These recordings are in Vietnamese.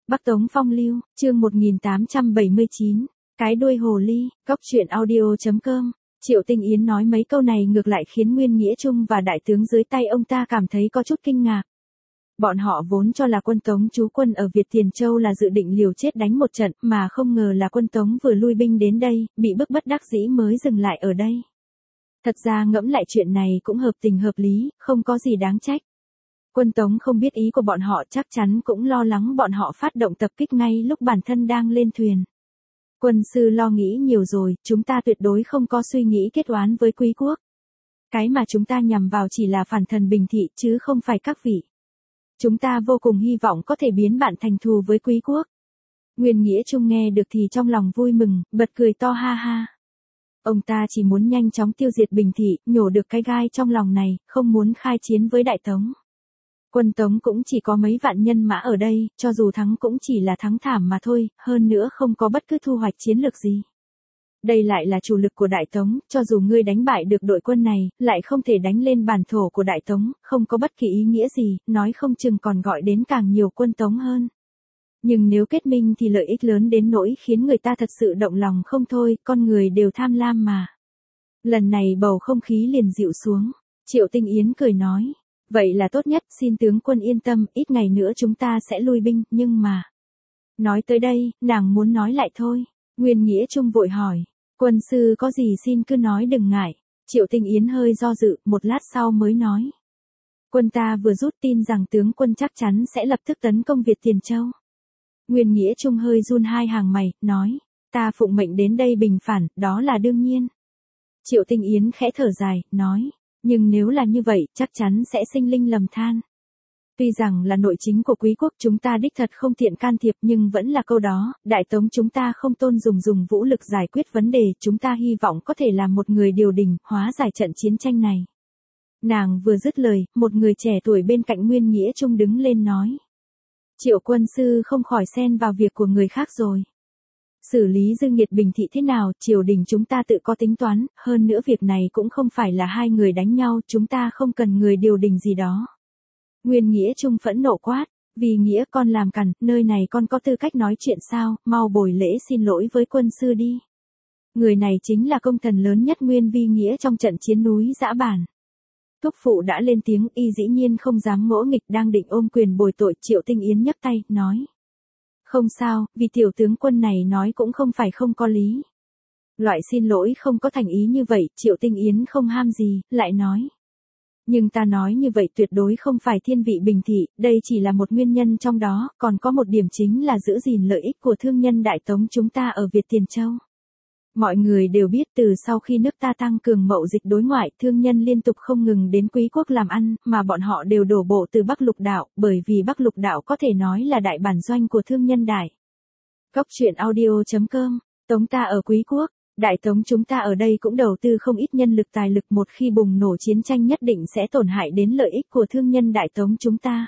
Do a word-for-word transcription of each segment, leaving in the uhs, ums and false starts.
Bắc Tống Phong Lưu, chương một nghìn tám trăm bảy mươi chín, cái đuôi hồ ly, cóc truyện audio chấm com. Triệu Tinh Yến nói mấy câu này ngược lại khiến Nguyên Nghĩa Trung và đại tướng dưới tay ông ta cảm thấy có chút kinh ngạc. Bọn họ vốn cho là quân Tống trú quân ở Việt Tiền Châu là dự định liều chết đánh một trận, mà không ngờ là quân Tống vừa lui binh đến đây, bị bức bất đắc dĩ mới dừng lại ở đây. Thật ra ngẫm lại chuyện này cũng hợp tình hợp lý, không có gì đáng trách. Quân Tống không biết ý của bọn họ, chắc chắn cũng lo lắng bọn họ phát động tập kích ngay lúc bản thân đang lên thuyền. Quân sư lo nghĩ nhiều rồi, chúng ta tuyệt đối không có suy nghĩ kết oán với Quý quốc. Cái mà chúng ta nhằm vào chỉ là phản thần Bình Thị chứ không phải các vị. Chúng ta vô cùng hy vọng có thể biến bạn thành thù với Quý quốc. Nguyên Nghĩa Trung nghe được thì trong lòng vui mừng, bật cười to ha ha. Ông ta chỉ muốn nhanh chóng tiêu diệt Bình Thị, nhổ được cái gai trong lòng này, không muốn khai chiến với Đại Tống. Quân Tống cũng chỉ có mấy vạn nhân mã ở đây, cho dù thắng cũng chỉ là thắng thảm mà thôi, hơn nữa không có bất cứ thu hoạch chiến lược gì. Đây lại là chủ lực của Đại Tống, cho dù ngươi đánh bại được đội quân này, lại không thể đánh lên bản thổ của Đại Tống, không có bất kỳ ý nghĩa gì, nói không chừng còn gọi đến càng nhiều quân Tống hơn. Nhưng nếu kết minh thì lợi ích lớn đến nỗi khiến người ta thật sự động lòng không thôi, con người đều tham lam mà. Lần này bầu không khí liền dịu xuống, Triệu Tinh Yến cười nói. Vậy là tốt nhất, xin tướng quân yên tâm, ít ngày nữa chúng ta sẽ lui binh, nhưng mà... Nói tới đây, nàng muốn nói lại thôi. Nguyên Nghĩa Trung vội hỏi, quân sư có gì xin cứ nói đừng ngại. Triệu Tinh Yến hơi do dự, một lát sau mới nói. Quân ta vừa rút tin rằng tướng quân chắc chắn sẽ lập tức tấn công Việt Tiền Châu. Nguyên Nghĩa Trung hơi run hai hàng mày, nói, ta phụng mệnh đến đây bình phản, đó là đương nhiên. Triệu Tinh Yến khẽ thở dài, nói. Nhưng nếu là như vậy, chắc chắn sẽ sinh linh lầm than. Tuy rằng là nội chính của Quý quốc chúng ta đích thật không tiện can thiệp nhưng vẫn là câu đó, Đại Tống chúng ta không tôn dùng dùng vũ lực giải quyết vấn đề, chúng ta hy vọng có thể làm một người điều đình, hóa giải trận chiến tranh này. Nàng vừa dứt lời, một người trẻ tuổi bên cạnh Nguyên Nghĩa Trung đứng lên nói. Triệu quân sư không khỏi xen vào việc của người khác rồi. Xử lý Dương Nghiệt Bình Thị thế nào, triều đình chúng ta tự có tính toán, hơn nữa việc này cũng không phải là hai người đánh nhau, chúng ta không cần người điều đình gì đó. Nguyên Nghĩa Trung phẫn nộ quát, vì nghĩa con làm cằn, nơi này con có tư cách nói chuyện sao, mau bồi lễ xin lỗi với quân sư đi. Người này chính là công thần lớn nhất Nguyên Vi Nghĩa trong trận chiến núi Dã Bản. Thúc phụ đã lên tiếng, y dĩ nhiên không dám ngỗ nghịch, đang định ôm quyền bồi tội. Triệu Tinh Yến nhấc tay, nói. Không sao, vì tiểu tướng quân này nói cũng không phải không có lý. Loại xin lỗi không có thành ý như vậy, Triệu Tinh Yến không ham gì, lại nói. Nhưng ta nói như vậy tuyệt đối không phải thiên vị Bình Thị, đây chỉ là một nguyên nhân trong đó, còn có một điểm chính là giữ gìn lợi ích của thương nhân Đại Tống chúng ta ở Việt Tiền Châu. Mọi người đều biết từ sau khi nước ta tăng cường mậu dịch đối ngoại, thương nhân liên tục không ngừng đến Quý quốc làm ăn, mà bọn họ đều đổ bộ từ Bắc Lục Đạo, bởi vì Bắc Lục Đạo có thể nói là đại bản doanh của thương nhân Đại. Cóc truyện audio chấm com, Tống ta ở Quý quốc, Đại Tống chúng ta ở đây cũng đầu tư không ít nhân lực tài lực, một khi bùng nổ chiến tranh nhất định sẽ tổn hại đến lợi ích của thương nhân Đại Tống chúng ta.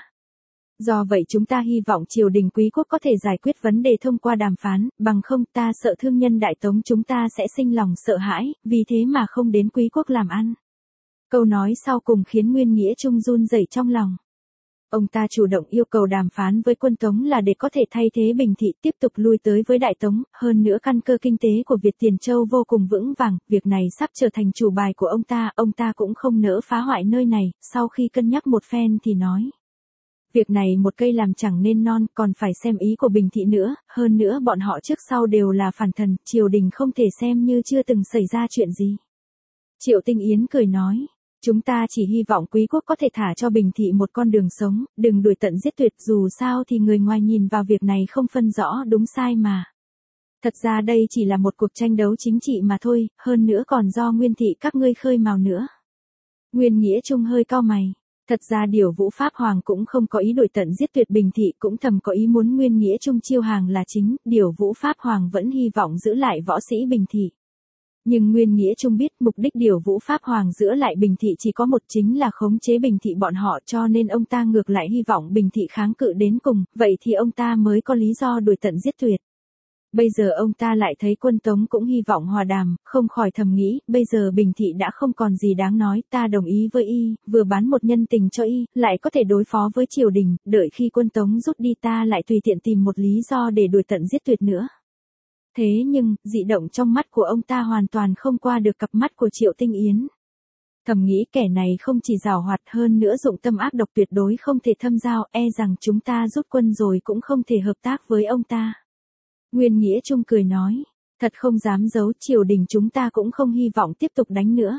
Do vậy chúng ta hy vọng triều đình Quý quốc có thể giải quyết vấn đề thông qua đàm phán, bằng không ta sợ thương nhân Đại Tống chúng ta sẽ sinh lòng sợ hãi, vì thế mà không đến Quý quốc làm ăn. Câu nói sau cùng khiến Nguyên Nghĩa Trung run rẩy trong lòng. Ông ta chủ động yêu cầu đàm phán với quân Tống là để có thể thay thế Bình Thị tiếp tục lui tới với Đại Tống, hơn nữa căn cơ kinh tế của Việt Tiền Châu vô cùng vững vàng, việc này sắp trở thành chủ bài của ông ta, ông ta cũng không nỡ phá hoại nơi này, sau khi cân nhắc một phen thì nói. Việc này một cây làm chẳng nên non, còn phải xem ý của Bình Thị nữa, hơn nữa bọn họ trước sau đều là phản thần, triều đình không thể xem như chưa từng xảy ra chuyện gì. Triệu Tinh Yến cười nói, chúng ta chỉ hy vọng Quý quốc có thể thả cho Bình Thị một con đường sống, đừng đuổi tận giết tuyệt, dù sao thì người ngoài nhìn vào việc này không phân rõ đúng sai mà. Thật ra đây chỉ là một cuộc tranh đấu chính trị mà thôi, hơn nữa còn do Nguyên Thị các ngươi khơi mào nữa. Nguyên Nghĩa Trung hơi cau mày. Thật ra Điều Vũ Pháp Hoàng cũng không có ý đuổi tận giết tuyệt Bình Thị, cũng thầm có ý muốn Nguyên Nghĩa Trung chiêu hàng là chính, Điều Vũ Pháp Hoàng vẫn hy vọng giữ lại võ sĩ Bình Thị. Nhưng Nguyên Nghĩa Trung biết mục đích Điều Vũ Pháp Hoàng giữ lại Bình Thị chỉ có một, chính là khống chế Bình Thị bọn họ, cho nên ông ta ngược lại hy vọng Bình Thị kháng cự đến cùng, vậy thì ông ta mới có lý do đuổi tận giết tuyệt. Bây giờ ông ta lại thấy quân Tống cũng hy vọng hòa đàm, không khỏi thầm nghĩ, bây giờ Bình Thị đã không còn gì đáng nói, ta đồng ý với y, vừa bán một nhân tình cho y, lại có thể đối phó với triều đình, đợi khi quân Tống rút đi ta lại tùy tiện tìm một lý do để đuổi tận giết tuyệt nữa. Thế nhưng, dị động trong mắt của ông ta hoàn toàn không qua được cặp mắt của Triệu Tinh Yến. Thầm nghĩ kẻ này không chỉ giàu hoạt hơn nữa dụng tâm ác độc tuyệt đối không thể thâm giao, e rằng chúng ta rút quân rồi cũng không thể hợp tác với ông ta. Nguyên Nghĩa Trung cười nói, thật không dám giấu, triều đình chúng ta cũng không hy vọng tiếp tục đánh nữa.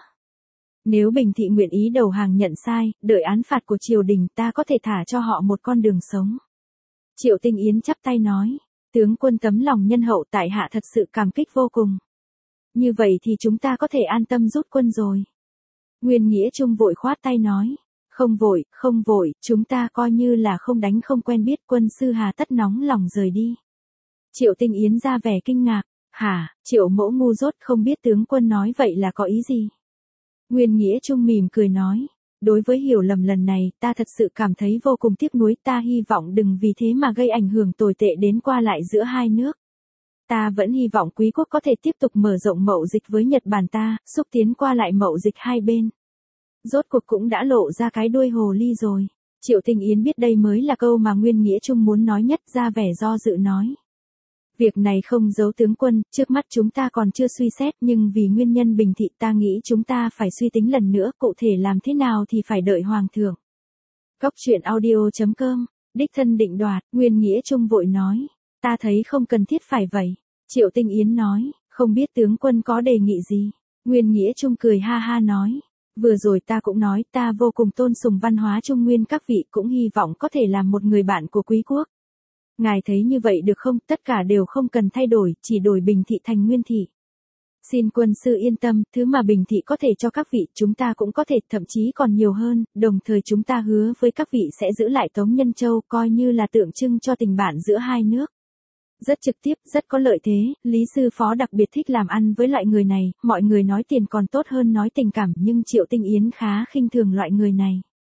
Nếu Bình Thị nguyện ý đầu hàng nhận sai, đợi án phạt của triều đình ta có thể thả cho họ một con đường sống. Triệu Tinh Yến chắp tay nói, tướng quân tấm lòng nhân hậu tại hạ thật sự cảm kích vô cùng. Như vậy thì chúng ta có thể an tâm rút quân rồi. Nguyên Nghĩa Trung vội khoát tay nói, không vội, không vội, chúng ta coi như là không đánh không quen biết, quân sư hà tất nóng lòng rời đi. Triệu Tinh Yến ra vẻ kinh ngạc, hả, Triệu mẫu ngu dốt không biết tướng quân nói vậy là có ý gì. Nguyên Nghĩa Trung mỉm cười nói, đối với hiểu lầm lần này ta thật sự cảm thấy vô cùng tiếc nuối, ta hy vọng đừng vì thế mà gây ảnh hưởng tồi tệ đến qua lại giữa hai nước. Ta vẫn hy vọng quý quốc có thể tiếp tục mở rộng mậu dịch với Nhật Bản ta, xúc tiến qua lại mậu dịch hai bên. Rốt cuộc cũng đã lộ ra cái đuôi hồ ly rồi. Triệu Tinh Yến biết đây mới là câu mà Nguyên Nghĩa Trung muốn nói nhất, ra vẻ do dự nói. Việc này không giấu tướng quân, trước mắt chúng ta còn chưa suy xét, nhưng vì nguyên nhân Bình Thị ta nghĩ chúng ta phải suy tính lần nữa, cụ thể làm thế nào thì phải đợi hoàng thượng. Cốc truyện audio chấm com, đích thân định đoạt, Nguyên Nghĩa Trung vội nói, ta thấy không cần thiết phải vậy. Triệu Tinh Yến nói, không biết tướng quân có đề nghị gì. Nguyên Nghĩa Trung cười ha ha nói, vừa rồi ta cũng nói ta vô cùng tôn sùng văn hóa Trung Nguyên các vị, cũng hy vọng có thể làm một người bạn của quý quốc. Ngài thấy như vậy được không, tất cả đều không cần thay đổi, chỉ đổi Bình Thị thành Nguyên Thị. Xin quân sư yên tâm, thứ mà Bình Thị có thể cho các vị, chúng ta cũng có thể, thậm chí còn nhiều hơn, đồng thời chúng ta hứa với các vị sẽ giữ lại Tống Nhân Châu, coi như là tượng trưng cho tình bạn giữa hai nước. Rất trực tiếp, rất có lợi thế, Lý Sư Phó đặc biệt thích làm ăn với loại người này, mọi người nói tiền còn tốt hơn nói tình cảm, nhưng Triệu Tinh Yến khá khinh thường loại người này.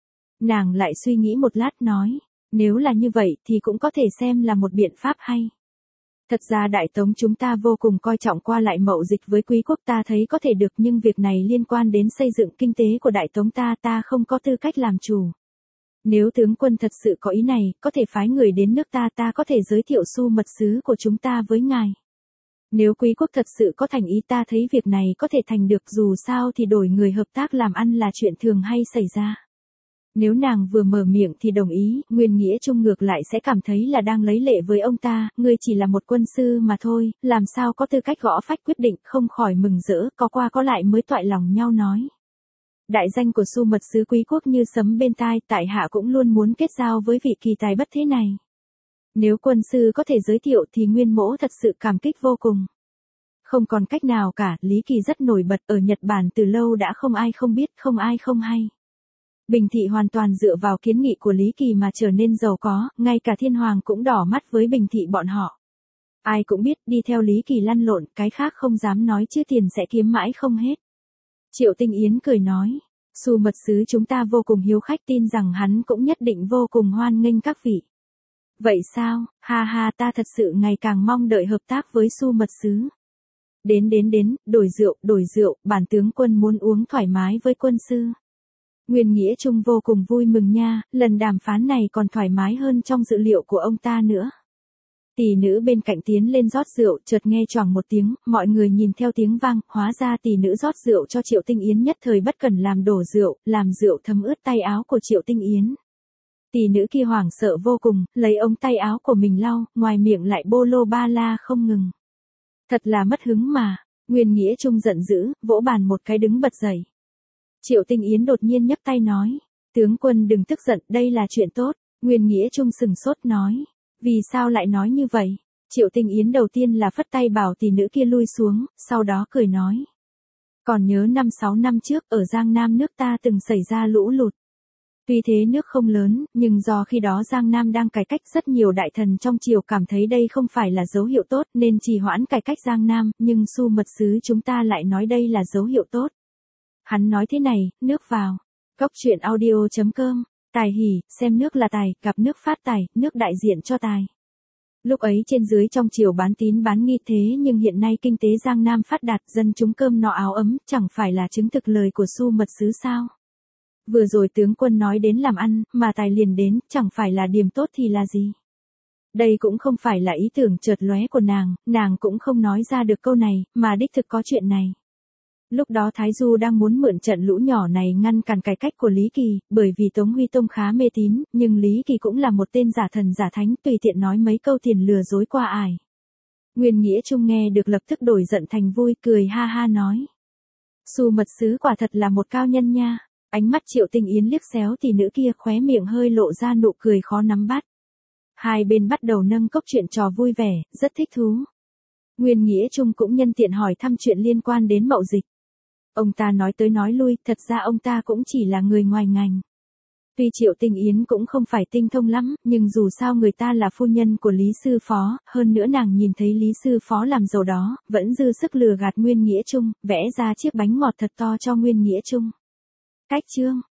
Nàng lại suy nghĩ một lát nói, nếu là như vậy thì cũng có thể xem là một biện pháp hay. Thật ra Đại Tống chúng ta vô cùng coi trọng qua lại mậu dịch với quý quốc, ta thấy có thể được, nhưng việc này liên quan đến xây dựng kinh tế của Đại Tống ta, ta không có tư cách làm chủ. Nếu tướng quân thật sự có ý này, có thể phái người đến nước ta, ta có thể giới thiệu Xu mật sứ của chúng ta với ngài. Nếu quý quốc thật sự có thành ý, ta thấy việc này có thể thành được, dù sao thì đổi người hợp tác làm ăn là chuyện thường hay xảy ra. Nếu nàng vừa mở miệng thì đồng ý, Nguyên Nghĩa Trung ngược lại sẽ cảm thấy là đang lấy lệ với ông ta, ngươi chỉ là một quân sư mà thôi, làm sao có tư cách gõ phách quyết định, không khỏi mừng rỡ, có qua có lại mới toại lòng nhau nói. Đại danh của Xu mật sứ quý quốc như sấm bên tai, tại hạ cũng luôn muốn kết giao với vị kỳ tài bất thế này. Nếu quân sư có thể giới thiệu thì Nguyên mỗ thật sự cảm kích vô cùng. Không còn cách nào cả, Lý Kỳ rất nổi bật ở Nhật Bản từ lâu đã không ai không biết, không ai không hay. Bình Thị hoàn toàn dựa vào kiến nghị của Lý Kỳ mà trở nên giàu có, ngay cả thiên hoàng cũng đỏ mắt với Bình Thị bọn họ. Ai cũng biết đi theo Lý Kỳ lăn lộn, cái khác không dám nói chứ tiền sẽ kiếm mãi không hết. Triệu Tinh Yến cười nói, Xu mật sứ chúng ta vô cùng hiếu khách, tin rằng hắn cũng nhất định vô cùng hoan nghênh các vị. Vậy sao, ha ha, ta thật sự ngày càng mong đợi hợp tác với Xu mật sứ. Đến đến đến, đổi rượu, đổi rượu, bản tướng quân muốn uống thoải mái với quân sư. Nguyên Nghĩa Trung vô cùng vui mừng nha, lần đàm phán này còn thoải mái hơn trong dự liệu của ông ta nữa. Tỷ nữ bên cạnh tiến lên rót rượu, chợt nghe choảng một tiếng, mọi người nhìn theo tiếng vang, hóa ra tỷ nữ rót rượu cho Triệu Tinh Yến nhất thời bất cẩn làm đổ rượu, làm rượu thấm ướt tay áo của Triệu Tinh Yến. Tỷ nữ kia hoảng sợ vô cùng, lấy ống tay áo của mình lau, ngoài miệng lại bô lô ba la không ngừng. Thật là mất hứng mà, Nguyên Nghĩa Trung giận dữ, vỗ bàn một cái đứng bật dậy. Triệu Tinh Yến đột nhiên nhấc tay nói, tướng quân đừng tức giận, đây là chuyện tốt. Nguyên Nghĩa Trung sừng sốt nói, vì sao lại nói như vậy? Triệu Tinh Yến đầu tiên là phất tay bảo tỷ nữ kia lui xuống, sau đó cười nói. Còn nhớ năm sáu năm trước ở Giang Nam nước ta từng xảy ra lũ lụt. Tuy thế nước không lớn, nhưng do khi đó Giang Nam đang cải cách, rất nhiều đại thần trong triều cảm thấy đây không phải là dấu hiệu tốt nên trì hoãn cải cách Giang Nam, nhưng Xu mật sứ chúng ta lại nói đây là dấu hiệu tốt. Hắn nói thế này, nước vào. Cốc truyện audio chấm com, tài hỉ, xem nước là tài, gặp nước phát tài, nước đại diện cho tài. Lúc ấy trên dưới trong triều bán tín bán nghi thế nhưng hiện nay kinh tế Giang Nam phát đạt, dân chúng cơm no áo ấm, chẳng phải là chứng thực lời của Xu mật sứ sao? Vừa rồi tướng quân nói đến làm ăn, mà tài liền đến, chẳng phải là điểm tốt thì là gì? Đây cũng không phải là ý tưởng chợt lóe của nàng, nàng cũng không nói ra được câu này, mà đích thực có chuyện này. Lúc đó Thái Du đang muốn mượn trận lũ nhỏ này ngăn cản cải cách của Lý Kỳ, bởi vì Tống Huy Tông khá mê tín, nhưng Lý Kỳ cũng là một tên giả thần giả thánh, tùy tiện nói mấy câu tiền lừa dối qua ải. Nguyên Nghĩa Trung nghe được lập tức đổi giận thành vui, cười ha ha nói. Xu mật sứ quả thật là một cao nhân nha. Ánh mắt Triệu Tinh Yến liếc xéo thì nữ kia khóe miệng hơi lộ ra nụ cười khó nắm bắt. Hai bên bắt đầu nâng cốc chuyện trò vui vẻ, rất thích thú. Nguyên Nghĩa Trung cũng nhân tiện hỏi thăm chuyện liên quan đến mậu dịch. Ông ta nói tới nói lui, thật ra ông ta cũng chỉ là người ngoài ngành. Tuy Triệu Tinh Yến cũng không phải tinh thông lắm, nhưng dù sao người ta là phu nhân của Lý Sư Phó, hơn nữa nàng nhìn thấy Lý Sư Phó làm giàu đó, vẫn dư sức lừa gạt Nguyên Nghĩa Trung, vẽ ra chiếc bánh ngọt thật to cho Nguyên Nghĩa Trung. Cách chương